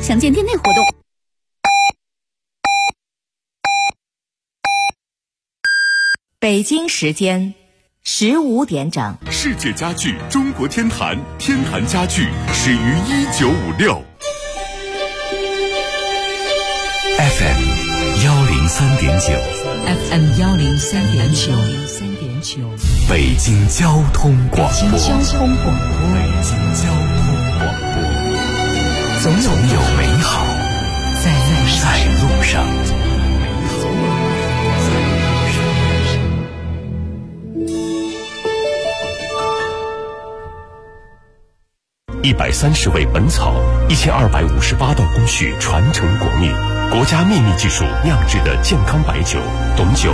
详见店内活动。 北京时间15点整， 世界家具中国天坛，天坛家具始于1956。 FM 103.9 FM 103.9 北京交通广播。总有美好在路上。130味本草，1258道工序传承国秘，国家秘密技术酿制的健康白酒，董酒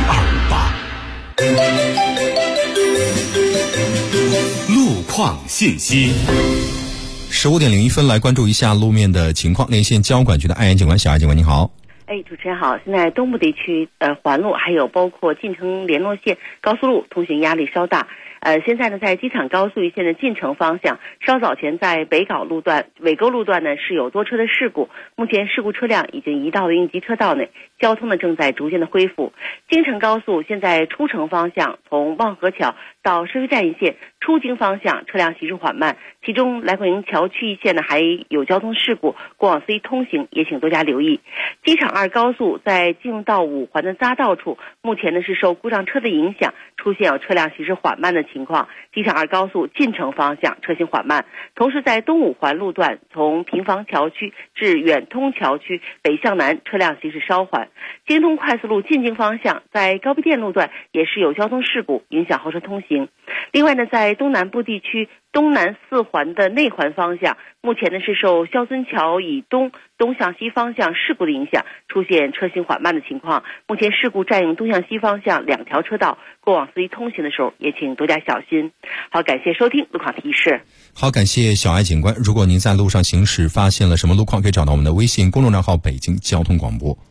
1258。路况信息。 15点01分，来关注一下路面的情况。连线交管局的艾岩警官，小艾警官，你好。 主持人好。现在东部地区环路还有包括晋城联络线高速路通行压力稍大。现在呢，在机场高速一线的进城方向，稍早前在尾沟路段呢是有多车的事故，目前事故车辆已经移到了应急车道内，交通呢正在逐渐的恢复。京承高速现在出城方向，从望河桥到收费站一线出京方向车辆行驶缓慢，其中来广营桥区一线呢还有交通事故，过往 C 通行也请多加留意。机场2高速在进入到5环的匝道处，目前呢是受故障车的影响，出现有车辆行驶缓慢的情况，机场2高速进城方向车行缓慢。同时在东5环路段，从平房桥区至远通桥区北向南车辆行驶稍缓。京通快速路进京方向，在高碑店路段也是有交通事故，影响后车通行。另外呢，在东南部地区东南4环的内环方向，目前呢是受肖孙桥以东向西方向事故的影响，出现车行缓慢的情况。目前事故占用东向西方向2条车道，过往司机通行的时候也请多加小心。好，感谢收听路况提示。 好，感谢小艾警官。如果您在路上行驶发现了什么路况，可以找到我们的微信公众账号北京交通广播。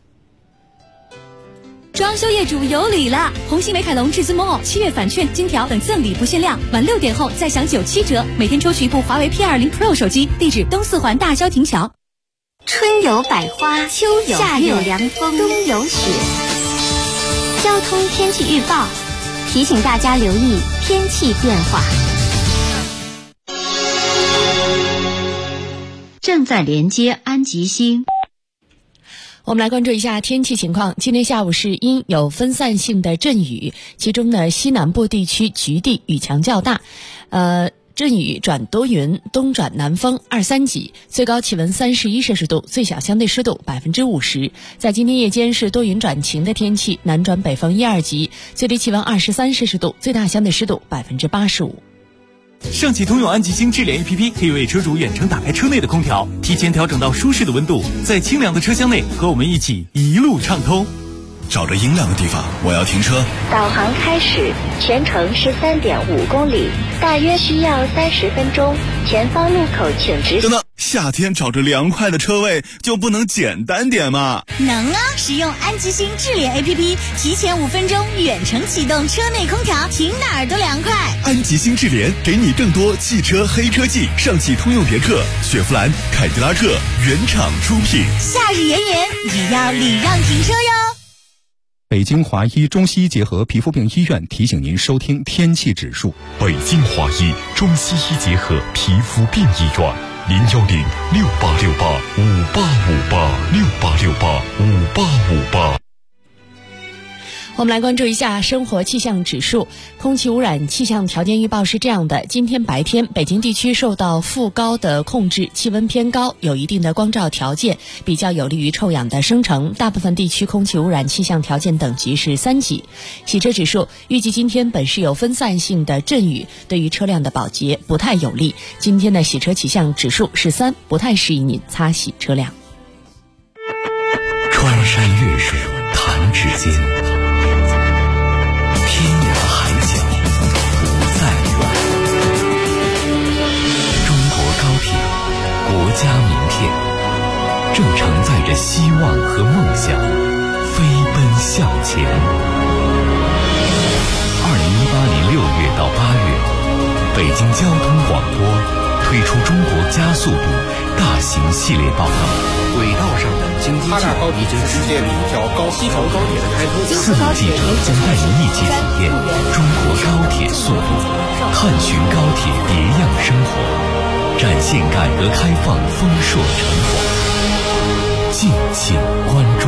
装修业主有礼了！红星美凯龙至尊 Mall7月返券、金条等赠礼不限量，晚6点后再享97折，每天抽取一部华为 P20 Pro 手机。地址东4环大萧亭桥。 春有百花，秋有夏有凉风，冬有雪。交通天气预报提醒大家留意天气变化。 正在连接安吉星。 我们来关注一下天气情况。今天下午是阴，有分散性的阵雨，其中呢西南部地区局地雨强较大，阵雨转多云，东转南风2-3级，最高气温31摄氏度，最小相对湿度50%。在今天夜间是多云转晴的天气，南转北风1-2级，最低气温23摄氏度，最大相对湿度85%。 上汽通用安吉星智联 APP 可以为车主远程打开车内的空调，提前调整到舒适的温度，在清凉的车厢内和我们一起一路畅通。 找着阴凉的地方，我要停车。 导航开始，全程13.5公里，大约需要30分钟。前方路口请直行。 等等，夏天找着凉快的车位就不能简单点吗？ 能啊！使用安吉星智联 APP， 提前5分钟远程启动车内空调，停哪儿都凉快。 安吉星智联给你更多汽车黑科技，上汽通用别克、雪佛兰、凯迪拉克原厂出品。 夏日炎炎，也要礼让停车哟。 北京华医中西医结合皮肤病医院提醒您收听天气指数。 北京华医中西医结合皮肤病医院，010-6868-5858，6868-5858。 我们来关注一下生活气象指数。空气污染气象条件预报是这样的：今天白天，北京地区受到副高的控制，气温偏高，有一定的光照条件，比较有利于臭氧的生成。大部分地区空气污染气象条件等级是3级。洗车指数预计今天本市有分散性的阵雨，对于车辆的保洁不太有利。今天的洗车气象指数是3，不太适宜您擦洗车辆。 穿山越水弹指间，天涯海角不再远。中国高铁，国家名片，正承载着希望和梦想，飞奔向前。2018年6月到8月，北京交通广播推出中国加速度大型系列报道。 轨道上的京津冀已经实现了一条西条高铁的开通。 4名记者将带您一起体验中国高铁速度，探寻高铁别样生活，展现改革开放丰硕成果。敬请关注。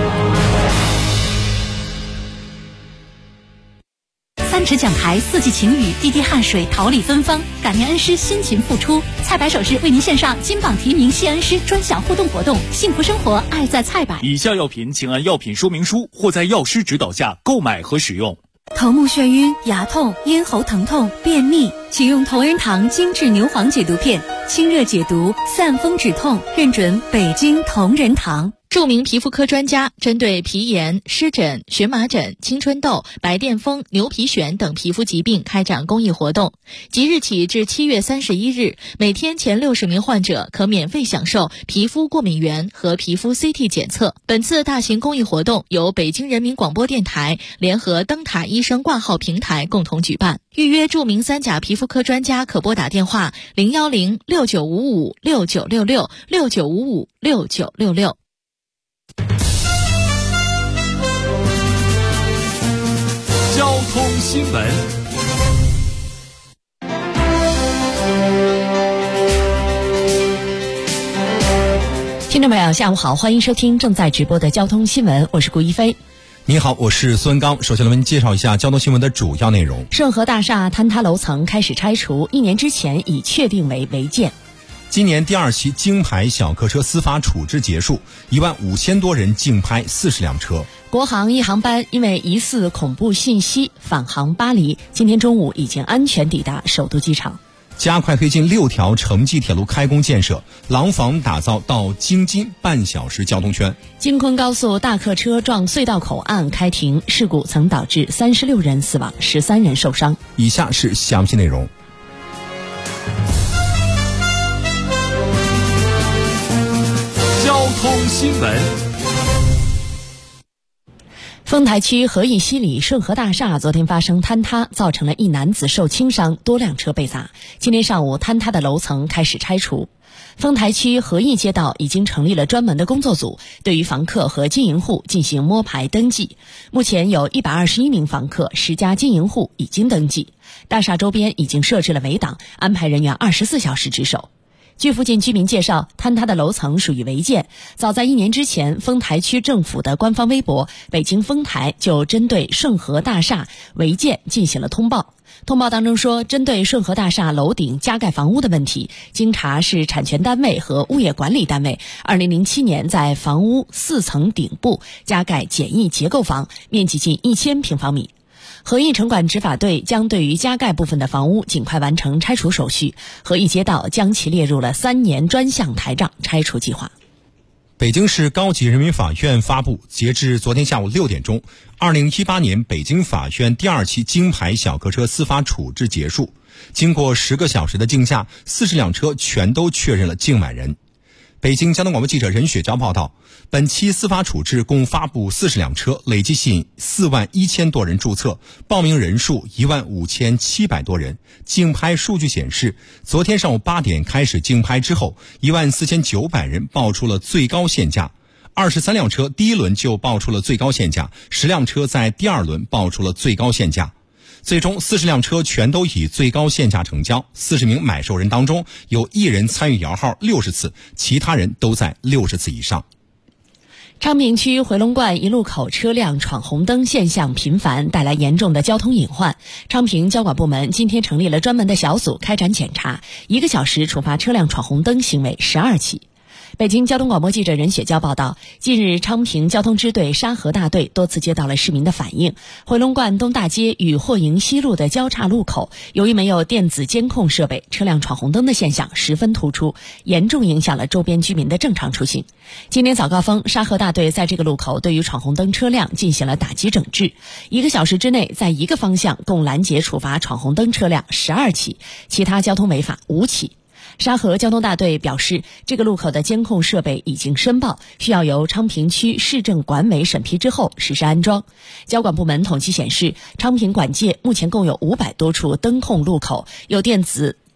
3尺讲台，4季晴雨，滴滴汗水，桃李芬芳，感念恩师辛勤付出。菜百首饰为您献上金榜题名谢恩师专享互动活动，幸福生活，爱在菜百。 以下药品请按药品说明书或在药师指导下购买和使用。 头目眩晕、牙痛、咽喉疼痛、便秘，请用同仁堂精致牛黄解毒片，清热解毒，散风止痛，认准北京同仁堂。 著名皮肤科专家针对皮炎、湿疹、荨麻疹、青春痘、白癜风、牛皮癣等皮肤疾病开展公益活动。即日起至7月31日，每天前60名患者可免费享受皮肤过敏原和皮肤 CT 检测。本次大型公益活动由北京人民广播电台联合灯塔医生挂号平台共同举办。预约著名3甲皮肤科专家可拨打电话01069556966 69556966。 交通新闻。 听众朋友下午好，欢迎收听正在直播的交通新闻，我是顾一飞。 你好，我是孙刚。首先来为您介绍一下交通新闻的主要内容。 盛和大厦坍塌楼层开始拆除，1年之前已确定为违建。 今年第2期京牌小客车司法处置结束，15000多人竞拍40辆车。 国航一航班因为疑似恐怖信息返航巴黎，今天中午已经安全抵达首都机场。 加快推进6条城际铁路开工建设，廊坊打造到京津半小时交通圈。 京昆高速大客车撞隧道口岸开庭，事故曾导致36人死亡，13人受伤。 以下是详细内容。 交通新闻。 丰台区和义西里盛和大厦昨天发生坍塌，造成了1男子受轻伤，多辆车被砸。今天上午，坍塌的楼层开始拆除。丰台区和义街道已经成立了专门的工作组，对于房客和经营户进行摸排登记。目前有121名房客，10家经营户已经登记。大厦周边已经设置了围挡，安排人员24小时值守。据附近居民介绍，坍塌的楼层属于违建。早在1年之前，丰台区政府的官方微博北京丰台就针对盛和大厦违建进行了通报。通报当中说，针对盛和大厦楼顶加盖房屋的问题，经查是产权单位和物业管理单位2007年在房屋4层顶部加盖简易结构房，面积近1000平方米。和义城管执法队将对于加盖部分的房屋尽快完成拆除手续，和义街道将其列入了3年专项台账拆除计划。 北京市高级人民法院发布，截至昨天下午6点钟，2018年北京法院第2期京牌小客车司法处置结束。经过10个小时的竞价，40辆车全都确认了竞买人。北京交通广播记者任雪娇报道，本期司法处置共发布40辆车，累计吸引41000多人注册，报名人数15700多人。竞拍数据显示，昨天上午8点开始竞拍之后，14900人报出了最高限价。23辆车第1轮就报出了最高限价，10辆车在第2轮报出了最高限价。最终40辆车全都以最高限价成交，40名买受人当中有1人参与摇号60次，其他人都在60次以上。 昌平区回龙观一路口车辆闯红灯现象频繁，带来严重的交通隐患。昌平交管部门今天成立了专门的小组开展检查，1个小时处罚车辆闯红灯行为12起。北京交通广播记者任雪娇报道，近日昌平交通支队沙河大队多次接到了市民的反映，回龙观东大街与霍营西路的交叉路口，由于没有电子监控设备，车辆闯红灯的现象十分突出，严重影响了周边居民的正常出行。今天早高峰，沙河大队在这个路口对于闯红灯车辆进行了打击整治，1个小时之内在1个方向共拦截处罚闯红灯车辆12起，其他交通违法5起。沙河交通大队表示，这个路口的监控设备已经申报，需要由昌平区市政管委审批之后实施安装。交管部门统计显示，昌平管界目前共有500多处灯控路口，有电子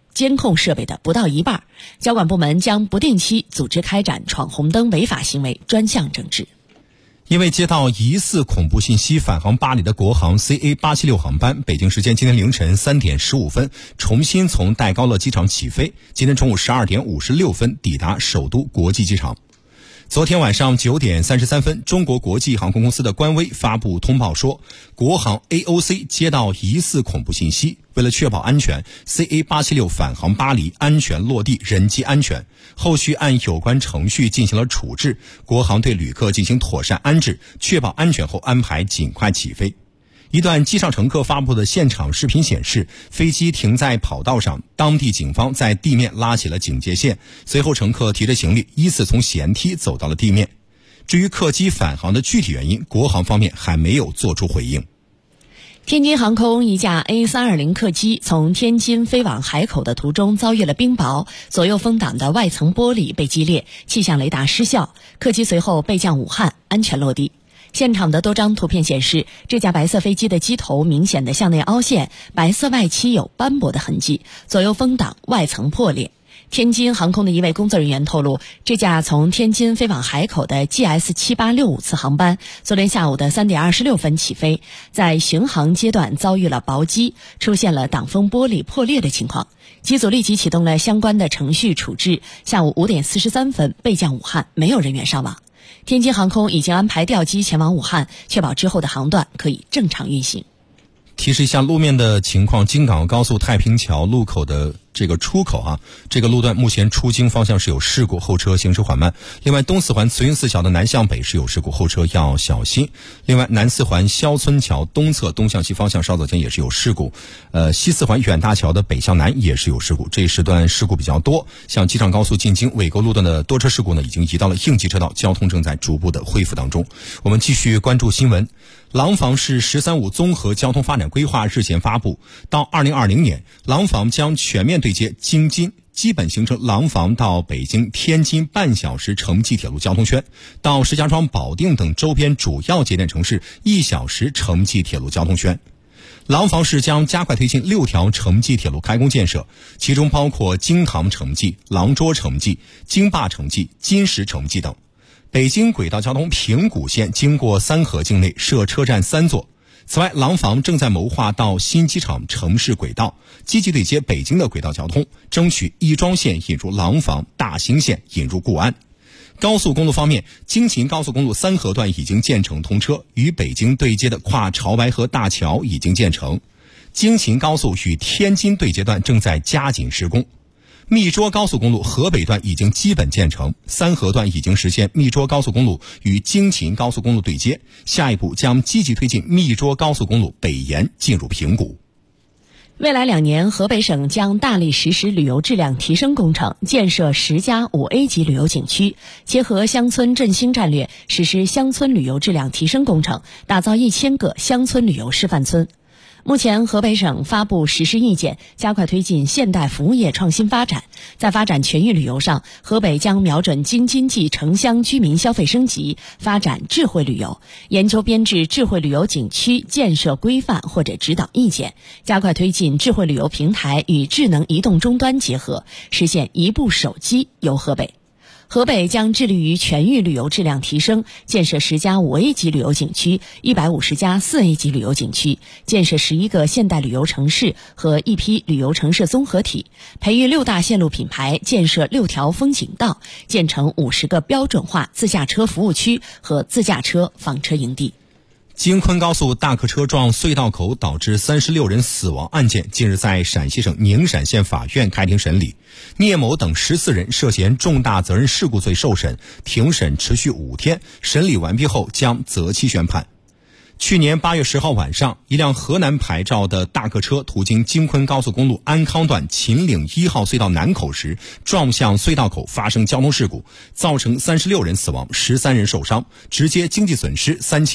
监控设备的不到一半，交管部门将不定期组织开展闯红灯违法行为专项整治。 因为接到疑似恐怖信息，返航巴黎的国航 CA876 航班，北京时间今天凌晨3点15分重新从戴高乐机场起飞，今天中午12点56分抵达首都国际机场。昨天晚上9点33分，中国国际航空公司的官微发布通报说，国航 AOC 接到疑似恐怖信息，为了确保安全 ，CA876 返航巴黎安全落地，人机安全。后续按有关程序进行了处置，国航对旅客进行妥善安置，确保安全后安排尽快起飞。一段机上乘客发布的现场视频显示，飞机停在跑道上，当地警方在地面拉起了警戒线，随后乘客提着行李依次从舷梯走到了地面。至于客机返航的具体原因，国航方面还没有做出回应。 天津航空一架 A320 客机从天津飞往海口的途中遭遇了冰雹，左右风挡的外层玻璃被击裂，气象雷达失效，客机随后备降武汉，安全落地。现场的多张图片显示，这架白色飞机的机头明显的向内凹陷，白色外漆有斑驳的痕迹，左右风挡外层破裂。天津航空的一位工作人员透露，这架从天津飞往海口的 GS7865 次航班，昨天下午的3点26分起飞，在巡航阶段遭遇了雹击，出现了挡风玻璃破裂的情况。机组立即启动了相关的程序处置，下午5点43分备降武汉，没有人员伤亡。天津航空已经安排调机前往武汉，确保之后的航段可以正常运行。 提示一下路面的情况，京港高速太平桥路口的这个出口这个路段目前出京方向是有事故，后车行驶缓慢。另外，东四环慈云寺桥的南向北是有事故，后车要小心。另外，南四环肖村桥东侧东向西方向稍早间也是有事故。西四环远大桥的北向南也是有事故，这一时段事故比较多。像机场高速进京纬沟路段的多车事故呢，已经移到了应急车道，交通正在逐步的恢复当中。我们继续关注新闻。廊坊市“15+5”综合交通发展规划日前发布，到2020年，廊坊将全面对接京津，基本形成廊坊到北京、天津半小时城际铁路交通圈，到石家庄、保定等周边主要节点城市1小时城际铁路交通圈。廊坊市将加快推进6条城际铁路开工建设，其中包括京唐城际、廊涿城际、京坝城际、金石城际等。北京轨道交通平谷线经过三河境内设车站3座。此外，廊坊正在谋划到新机场城市轨道，积极对接北京的轨道交通，争取亦庄线引入廊坊，大兴线引入固安。高速公路方面，京秦高速公路3河段已经建成通车，与北京对接的跨潮白河大桥已经建成。京秦高速与天津对接段正在加紧施工。密涿高速公路河北段已经基本建成，3河段已经实现密涿高速公路与京秦高速公路对接，下一步将积极推进密涿高速公路北延进入平谷。 未来2年，河北省将大力实施旅游质量提升工程，建设10家5A 级旅游景区，结合乡村振兴战略，实施乡村旅游质量提升工程，打造1000个乡村旅游示范村。目前，河北省发布实施意见，加快推进现代服务业创新发展。在发展全域旅游上，河北将瞄准京津冀城乡居民消费升级，发展智慧旅游，研究编制智慧旅游景区建设规范或者指导意见，加快推进智慧旅游平台与智能移动终端结合，实现一部手机游河北。河北将致力于全域旅游质量提升，建设10家5A 级旅游景区，150家4A 级旅游景区，建设11个现代旅游城市和1批旅游城市综合体，培育6大线路品牌，建设6条风景道，建成50个标准化自驾车服务区和自驾车房车营地。 京昆高速大客车撞隧道口导致36人死亡案件，近日在陕西省宁陕县法院开庭审理，聂某等14人涉嫌重大责任事故罪受审，庭审持续5天，审理完毕后将择期宣判。去年8月10号晚上，一辆河南牌照的大客车途经京昆高速公路安康段秦岭1号隧道南口时，撞向隧道口发生交通事故，造成36人死亡，13人受伤，直接经济损失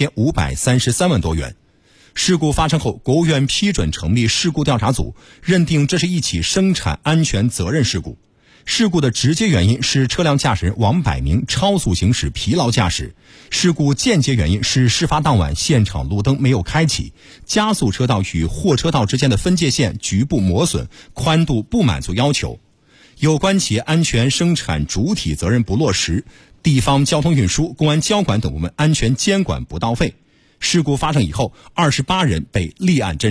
3533万多元。事故发生后，国务院批准成立事故调查组，认定这是一起生产安全责任事故。 事故的直接原因是车辆驾驶人王百明超速行驶疲劳驾驶，事故间接原因是事发当晚现场路灯没有开启，加速车道与货车道之间的分界线局部磨损，宽度不满足要求。有关企业安全生产主体责任不落实，地方交通运输、公安交管等部门安全监管不到位。事故发生以后，28人被立案侦查。